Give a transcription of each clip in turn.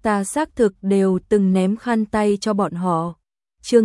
Ta xác thực đều từng ném khăn tay cho bọn họ. Chương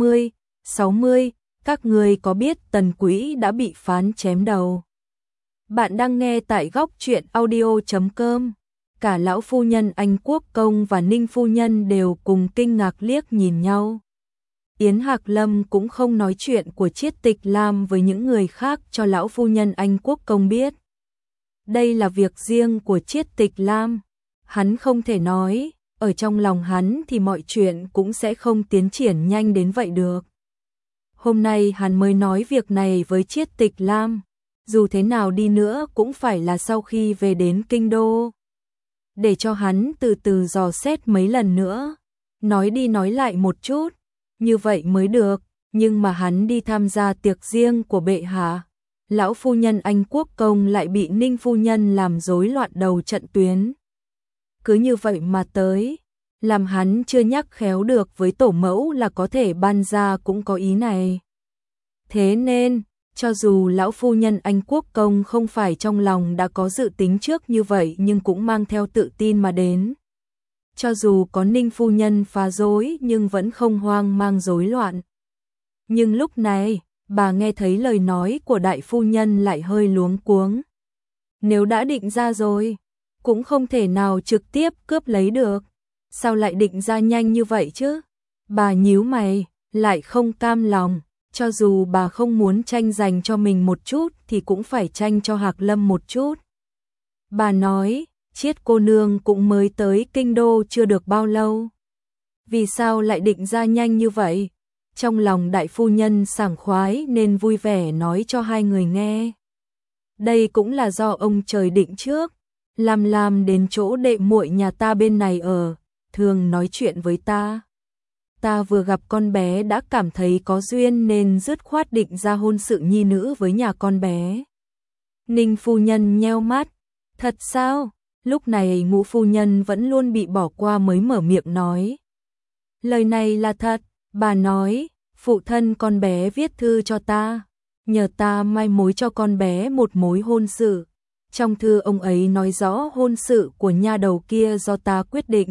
60, các ngươi có biết Tần Quỹ đã bị phán chém đầu? Bạn đang nghe tại góc truyện audio.com. Cả lão phu nhân Anh Quốc Công và Ninh phu nhân đều cùng kinh ngạc liếc nhìn nhau. Yến Hạc Lâm cũng không nói chuyện của Chiết Tịch Lam với những người khác cho lão phu nhân Anh Quốc Công biết. Đây là việc riêng của Chiết Tịch Lam, hắn không thể nói, ở trong lòng hắn thì mọi chuyện cũng sẽ không tiến triển nhanh đến vậy được. Hôm nay hắn mới nói việc này với Chiết Tịch Lam, dù thế nào đi nữa cũng phải là sau khi về đến kinh đô. Để cho hắn từ từ dò xét mấy lần nữa, nói đi nói lại một chút, như vậy mới được, nhưng mà hắn đi tham gia tiệc riêng của bệ hạ. Lão phu nhân Anh Quốc Công lại bị Ninh phu nhân làm rối loạn đầu trận tuyến. Cứ như vậy mà tới, làm hắn chưa nhắc khéo được với tổ mẫu là có thể ban ra cũng có ý này. Thế nên, cho dù lão phu nhân Anh Quốc Công không phải trong lòng đã có dự tính trước như vậy nhưng cũng mang theo tự tin mà đến. Cho dù có Ninh phu nhân phá rối nhưng vẫn không hoang mang rối loạn. Nhưng lúc này, bà nghe thấy lời nói của đại phu nhân lại hơi luống cuống. Nếu đã định ra rồi, cũng không thể nào trực tiếp cướp lấy được. Sao lại định ra nhanh như vậy chứ? Bà nhíu mày, lại không cam lòng. Cho dù bà không muốn tranh giành cho mình một chút thì cũng phải tranh cho Hạc Lâm một chút. Bà nói, Chiết cô nương cũng mới tới kinh đô chưa được bao lâu. Vì sao lại định ra nhanh như vậy? Trong lòng đại phu nhân sảng khoái nên vui vẻ nói cho hai người nghe. Đây cũng là do ông trời định trước. Làm đến chỗ đệ muội nhà ta bên này ở, thường nói chuyện với ta. Ta vừa gặp con bé đã cảm thấy có duyên nên dứt khoát định ra hôn sự nhi nữ với nhà con bé. Ninh phu nhân nheo mắt. Thật sao? Lúc này Ngũ phu nhân vẫn luôn bị bỏ qua mới mở miệng nói. Lời này là thật, bà nói, phụ thân con bé viết thư cho ta, nhờ ta mai mối cho con bé một mối hôn sự. Trong thư ông ấy nói rõ hôn sự của nha đầu kia do ta quyết định.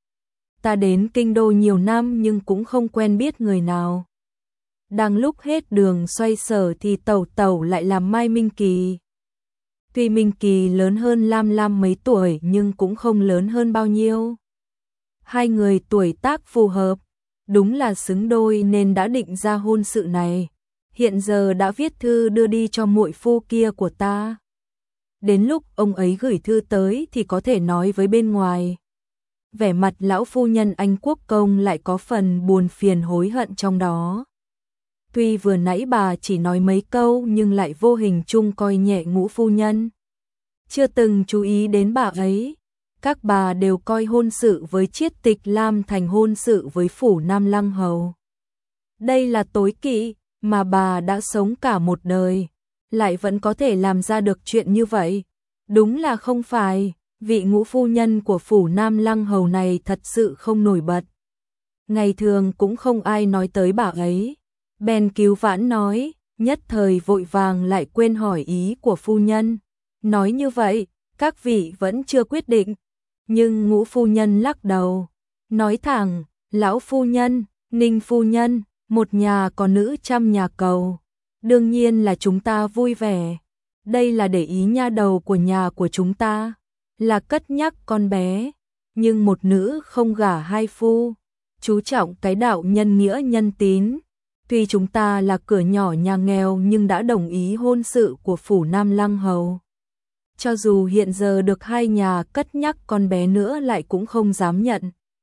Ta đến kinh đô nhiều năm nhưng cũng không quen biết người nào. Đang lúc hết đường xoay sở thì tẩu tẩu lại làm Mai Minh Kỳ. Tuy Minh Kỳ lớn hơn Lam Lam mấy tuổi nhưng cũng không lớn hơn bao nhiêu. Hai người tuổi tác phù hợp, đúng là xứng đôi nên đã định ra hôn sự này. Hiện giờ đã viết thư đưa đi cho muội phu kia của ta. Đến lúc ông ấy gửi thư tới thì có thể nói với bên ngoài. Vẻ mặt lão phu nhân Anh Quốc Công lại có phần buồn phiền hối hận trong đó. Tuy vừa nãy bà chỉ nói mấy câu nhưng lại vô hình chung coi nhẹ Ngũ phu nhân. Chưa từng chú ý đến bà ấy. Các bà đều coi hôn sự với Chiết Tịch Lam thành hôn sự với phủ Nam Lăng Hầu. Đây là tối kỵ mà bà đã sống cả một đời, lại vẫn có thể làm ra được chuyện như vậy. Đúng là không phải, vị Ngũ phu nhân của phủ Nam Lăng Hầu này thật sự không nổi bật. Ngày thường cũng không ai nói tới bà ấy. Bèn cứu vãn nói, nhất thời vội vàng lại quên hỏi ý của phu nhân. Nói như vậy, các vị vẫn chưa quyết định. Nhưng Ngũ phu nhân lắc đầu, nói thẳng, lão phu nhân, Ninh phu nhân, một nhà có nữ trăm nhà cầu. Đương nhiên là chúng ta vui vẻ. Đây là để ý nha đầu của nhà của chúng ta, là cất nhắc con bé. Nhưng một nữ không gả hai phu, chú trọng cái đạo nhân nghĩa nhân tín. Tuy chúng ta là cửa nhỏ nhà nghèo nhưng đã đồng ý hôn sự của phủ Nam Lăng Hầu. Cho dù hiện giờ được hai nhà cất nhắc con bé nữa lại cũng không dám nhận.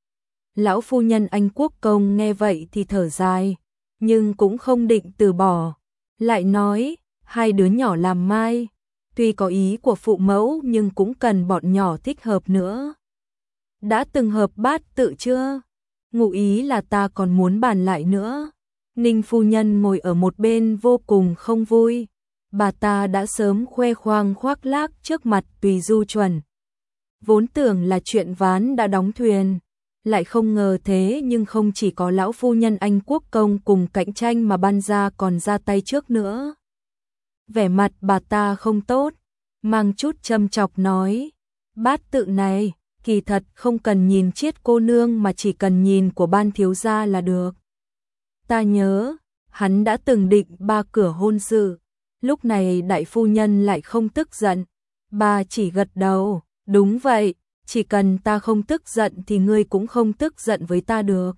Lão phu nhân Anh Quốc Công nghe vậy thì thở dài, nhưng cũng không định từ bỏ. Lại nói, hai đứa nhỏ làm mai, tuy có ý của phụ mẫu nhưng cũng cần bọn nhỏ thích hợp nữa. Đã từng hợp bát tự chưa? Ngụ ý là ta còn muốn bàn lại nữa. Ninh phu nhân ngồi ở một bên vô cùng không vui. Bà ta đã sớm khoe khoang khoác lác trước mặt Tùy Du Chuẩn. Vốn tưởng là chuyện ván đã đóng thuyền, lại không ngờ thế nhưng không chỉ có lão phu nhân Anh Quốc Công cùng cạnh tranh mà ban gia còn ra tay trước nữa. Vẻ mặt bà ta không tốt, mang chút châm chọc nói, bát tự này, kỳ thật không cần nhìn Chiết cô nương mà chỉ cần nhìn của Ban thiếu gia là được. Ta nhớ, hắn đã từng định 3 cửa hôn sự, lúc này đại phu nhân lại không tức giận, bà chỉ gật đầu, đúng vậy, chỉ cần ta không tức giận thì ngươi cũng không tức giận với ta được.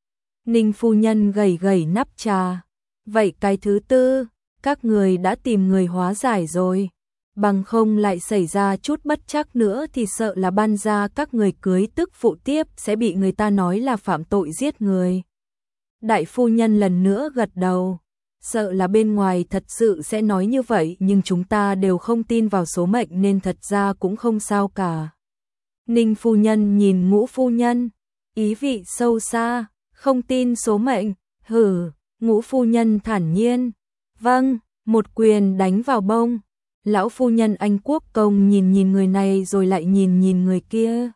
Ninh phu nhân gẩy gẩy nắp trà, vậy cái thứ tư, các người đã tìm người hóa giải rồi, bằng không lại xảy ra chút bất trắc nữa thì sợ là Ban gia các người cưới tức phụ tiếp sẽ bị người ta nói là phạm tội giết người. Đại phu nhân lần nữa gật đầu, sợ là bên ngoài thật sự sẽ nói như vậy nhưng chúng ta đều không tin vào số mệnh nên thật ra cũng không sao cả. Ninh phu nhân nhìn Ngũ phu nhân, ý vị sâu xa, không tin số mệnh, hử, Ngũ phu nhân thản nhiên, vâng, một quyền đánh vào bông. Lão phu nhân Anh Quốc Công nhìn người này rồi lại nhìn người kia.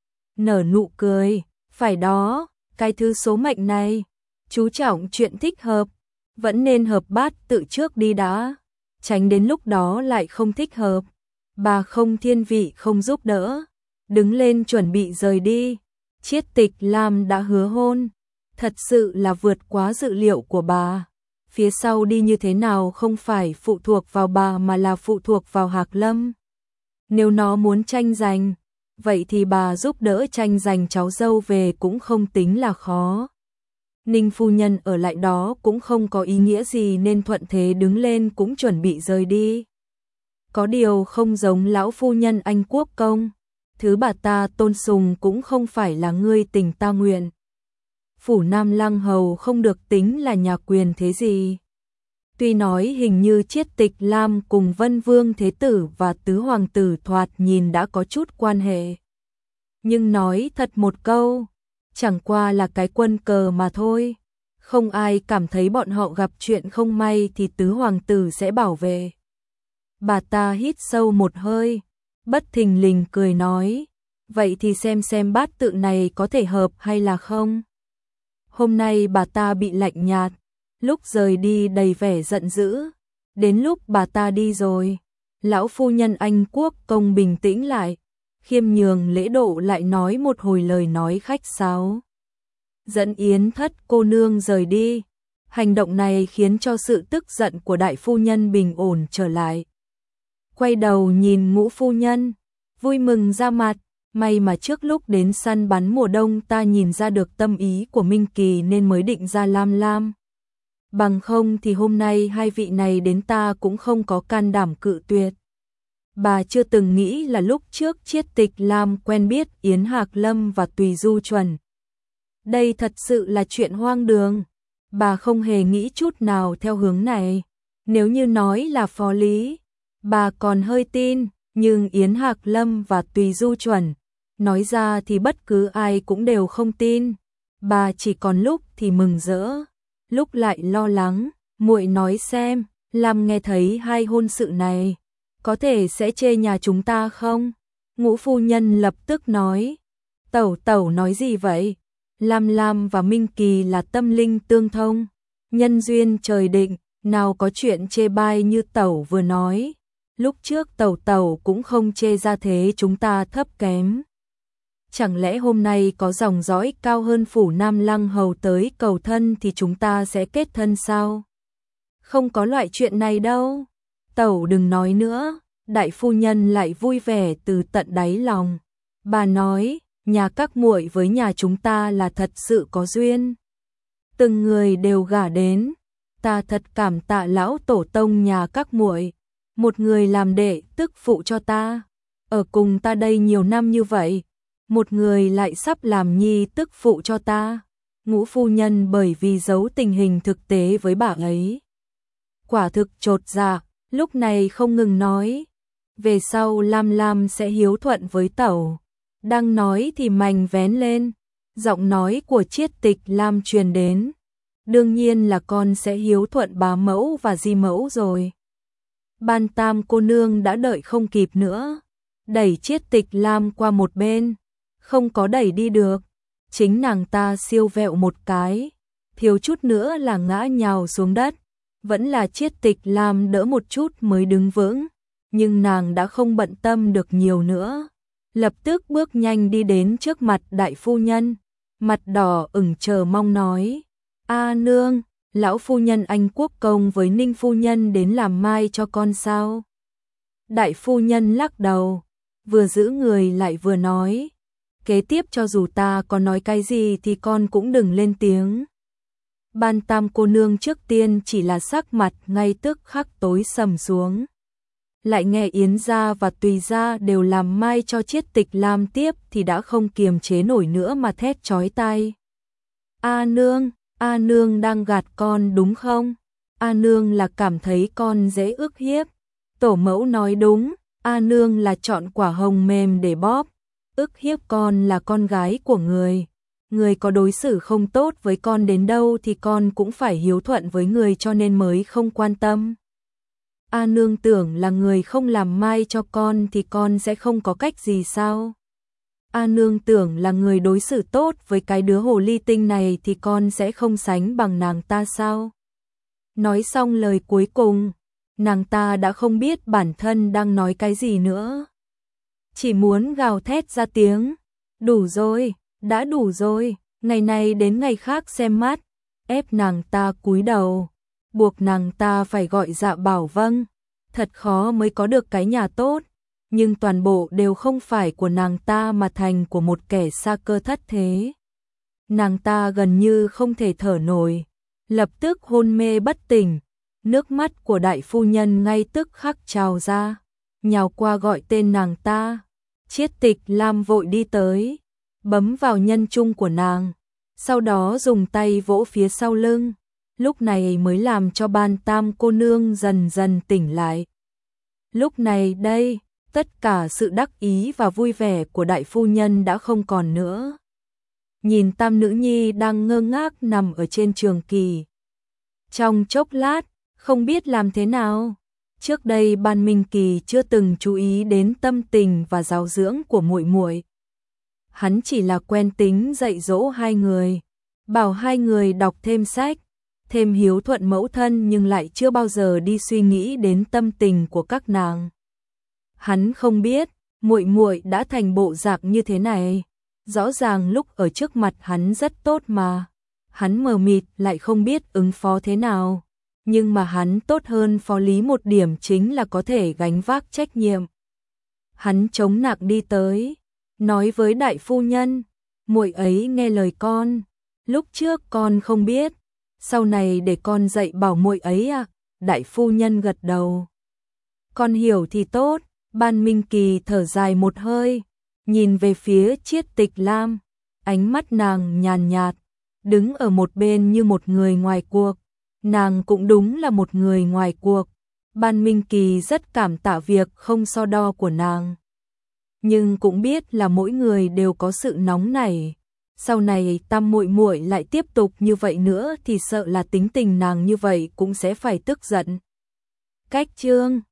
Nở nụ cười, phải đó, cái thứ số mệnh này, chú trọng chuyện thích hợp, vẫn nên hợp bát tự trước đi đã, tránh đến lúc đó lại không thích hợp. Bà không thiên vị không giúp đỡ, đứng lên chuẩn bị rời đi. Chiết Tịch Lam đã hứa hôn, thật sự là vượt quá dự liệu của bà. Phía sau đi như thế nào không phải phụ thuộc vào bà mà là phụ thuộc vào Hạc Lâm. Nếu nó muốn tranh giành, vậy thì bà giúp đỡ tranh giành cháu dâu về cũng không tính là khó. Ninh phu nhân ở lại đó cũng không có ý nghĩa gì nên thuận thế đứng lên cũng chuẩn bị rời đi. Có điều không giống lão phu nhân Anh Quốc Công, thứ bà ta tôn sùng cũng không phải là ngươi tình ta nguyện. Phủ Nam Lăng Hầu không được tính là nhà quyền thế gì. Tuy nói hình như Chiết Tịch Lam cùng Vân Vương Thế Tử và Tứ Hoàng Tử thoạt nhìn đã có chút quan hệ. Nhưng nói thật một câu, chẳng qua là cái quân cờ mà thôi. Không ai cảm thấy bọn họ gặp chuyện không may thì Tứ Hoàng Tử sẽ bảo vệ. Bà ta hít sâu một hơi, bất thình lình cười nói, vậy thì xem bát tự này có thể hợp hay là không. Hôm nay bà ta bị lạnh nhạt, lúc rời đi đầy vẻ giận dữ. Đến lúc bà ta đi rồi, lão phu nhân Anh Quốc Công bình tĩnh lại, khiêm nhường lễ độ lại nói một hồi lời nói khách sáo. Dẫn Yến Thất cô nương rời đi. Hành động này khiến cho sự tức giận của đại phu nhân bình ổn trở lại. Quay đầu nhìn Ngũ phu nhân, vui mừng ra mặt. May mà trước lúc đến săn bắn mùa đông ta nhìn ra được tâm ý của Minh Kỳ nên mới định ra Lam Lam. Bằng không thì hôm nay hai vị này đến ta cũng không có can đảm cự tuyệt. Bà chưa từng nghĩ là lúc trước Chiết Tịch Lam quen biết Yến Hạc Lâm và Tùy Du Chuẩn. Đây thật sự là chuyện hoang đường. Bà không hề nghĩ chút nào theo hướng này. Nếu như nói là phó lý, bà còn hơi tin, nhưng Yến Hạc Lâm và Tùy Du Chuẩn, nói ra thì bất cứ ai cũng đều không tin. Bà chỉ còn lúc thì mừng rỡ, lúc lại lo lắng. Muội nói xem, Lam nghe thấy hai hôn sự này, có thể sẽ chê nhà chúng ta không? Ngũ phu nhân lập tức nói, tẩu nói gì vậy? Lam và Minh Kỳ là tâm linh tương thông, nhân duyên trời định, nào có chuyện chê bai như tẩu vừa nói. Lúc trước tẩu cũng không chê ra thế chúng ta thấp kém. Chẳng lẽ hôm nay có dòng dõi cao hơn phủ Nam Lăng Hầu tới cầu thân thì chúng ta sẽ kết thân sao? Không có loại chuyện này đâu. Tẩu đừng nói nữa. Đại phu nhân lại vui vẻ từ tận đáy lòng. Bà nói, nhà các muội với nhà chúng ta là thật sự có duyên. Từng người đều gả đến. Ta thật cảm tạ lão tổ tông nhà các muội. Một người làm đệ tức phụ cho ta, ở cùng ta đây nhiều năm như vậy, một người lại sắp làm nhi tức phụ cho ta. Ngũ phu nhân bởi vì giấu tình hình thực tế với bà ấy, quả thực chột dạ, lúc này không ngừng nói, về sau Lam sẽ hiếu thuận với tẩu. Đang nói thì mành vén lên, giọng nói của Chiết Tịch Lam truyền đến, đương nhiên là con sẽ hiếu thuận bá mẫu và di mẫu rồi. Ban Tam cô nương đã đợi không kịp nữa, đẩy Chiết Tịch Lam qua một bên, không có đẩy đi được, chính nàng ta siêu vẹo một cái, thiếu chút nữa là ngã nhào xuống đất, vẫn là Chiết Tịch Lam đỡ một chút mới đứng vững, nhưng nàng đã không bận tâm được nhiều nữa, lập tức bước nhanh đi đến trước mặt đại phu nhân, mặt đỏ ửng chờ mong nói: "A nương, lão phu nhân anh quốc công với Ninh phu nhân đến làm mai cho con sao?" Đại phu nhân lắc đầu, vừa giữ người lại vừa nói: "Kế tiếp cho dù ta có nói cái gì thì con cũng đừng lên tiếng." Ban Tam cô nương trước tiên chỉ là sắc mặt ngay tức khắc tối sầm xuống. Lại nghe Yến gia và Tùy gia đều làm mai cho Chiết Tịch Lam tiếp thì đã không kiềm chế nổi nữa mà thét chói tai. A nương đang gạt con đúng không? A nương là cảm thấy con dễ ức hiếp. Tổ mẫu nói đúng, A nương là chọn quả hồng mềm để bóp. Ức hiếp con là con gái của người. Người có đối xử không tốt với con đến đâu thì con cũng phải hiếu thuận với người cho nên mới không quan tâm. A nương tưởng là người không làm mai cho con thì con sẽ không có cách gì sao? A nương tưởng là người đối xử tốt với cái đứa hồ ly tinh này thì con sẽ không sánh bằng nàng ta sao? Nói xong lời cuối cùng, nàng ta đã không biết bản thân đang nói cái gì nữa. Chỉ muốn gào thét ra tiếng, đủ rồi, đã đủ rồi, ngày này đến ngày khác xem mắt, ép nàng ta cúi đầu, buộc nàng ta phải gọi dạ bảo vâng, thật khó mới có được cái nhà tốt, nhưng toàn bộ đều không phải của nàng ta mà thành của một kẻ xa cơ thất thế. Nàng ta gần như không thể thở nổi, lập tức hôn mê bất tỉnh, nước mắt của đại phu nhân ngay tức khắc trào ra, nhào qua gọi tên nàng ta. Chiết Tịch Lam vội đi tới, bấm vào nhân trung của nàng, sau đó dùng tay vỗ phía sau lưng, lúc này mới làm cho Ban Tam cô nương dần dần tỉnh lại. Lúc này đây, tất cả sự đắc ý và vui vẻ của đại phu nhân đã không còn nữa. Nhìn Tam nữ nhi đang ngơ ngác nằm ở trên trường kỳ. Trong chốc lát, không biết làm thế nào. Trước đây Ban Minh Kỳ chưa từng chú ý đến tâm tình và giáo dưỡng của muội muội. Hắn chỉ là quen tính dạy dỗ hai người, bảo hai người đọc thêm sách, thêm hiếu thuận mẫu thân nhưng lại chưa bao giờ đi suy nghĩ đến tâm tình của các nàng. Hắn không biết, muội muội đã thành bộ dạng như thế này. Rõ ràng lúc ở trước mặt hắn rất tốt mà. Hắn mờ mịt lại không biết ứng phó thế nào. Nhưng mà hắn tốt hơn Phó Lý một điểm chính là có thể gánh vác trách nhiệm. Hắn chống nặng đi tới, nói với đại phu nhân, muội ấy nghe lời con. Lúc trước con không biết, sau này để con dạy bảo muội ấy à? Đại phu nhân gật đầu. Con hiểu thì tốt. Ban Minh Kỳ thở dài một hơi, nhìn về phía Chiết Tịch Lam, ánh mắt nàng nhàn nhạt, đứng ở một bên như một người ngoài cuộc. Nàng cũng đúng là một người ngoài cuộc. Ban Minh Kỳ rất cảm tạ việc không so đo của nàng, nhưng cũng biết là mỗi người đều có sự nóng nảy. Sau này Tam muội muội lại tiếp tục như vậy nữa thì sợ là tính tình nàng như vậy cũng sẽ phải tức giận. Cách chương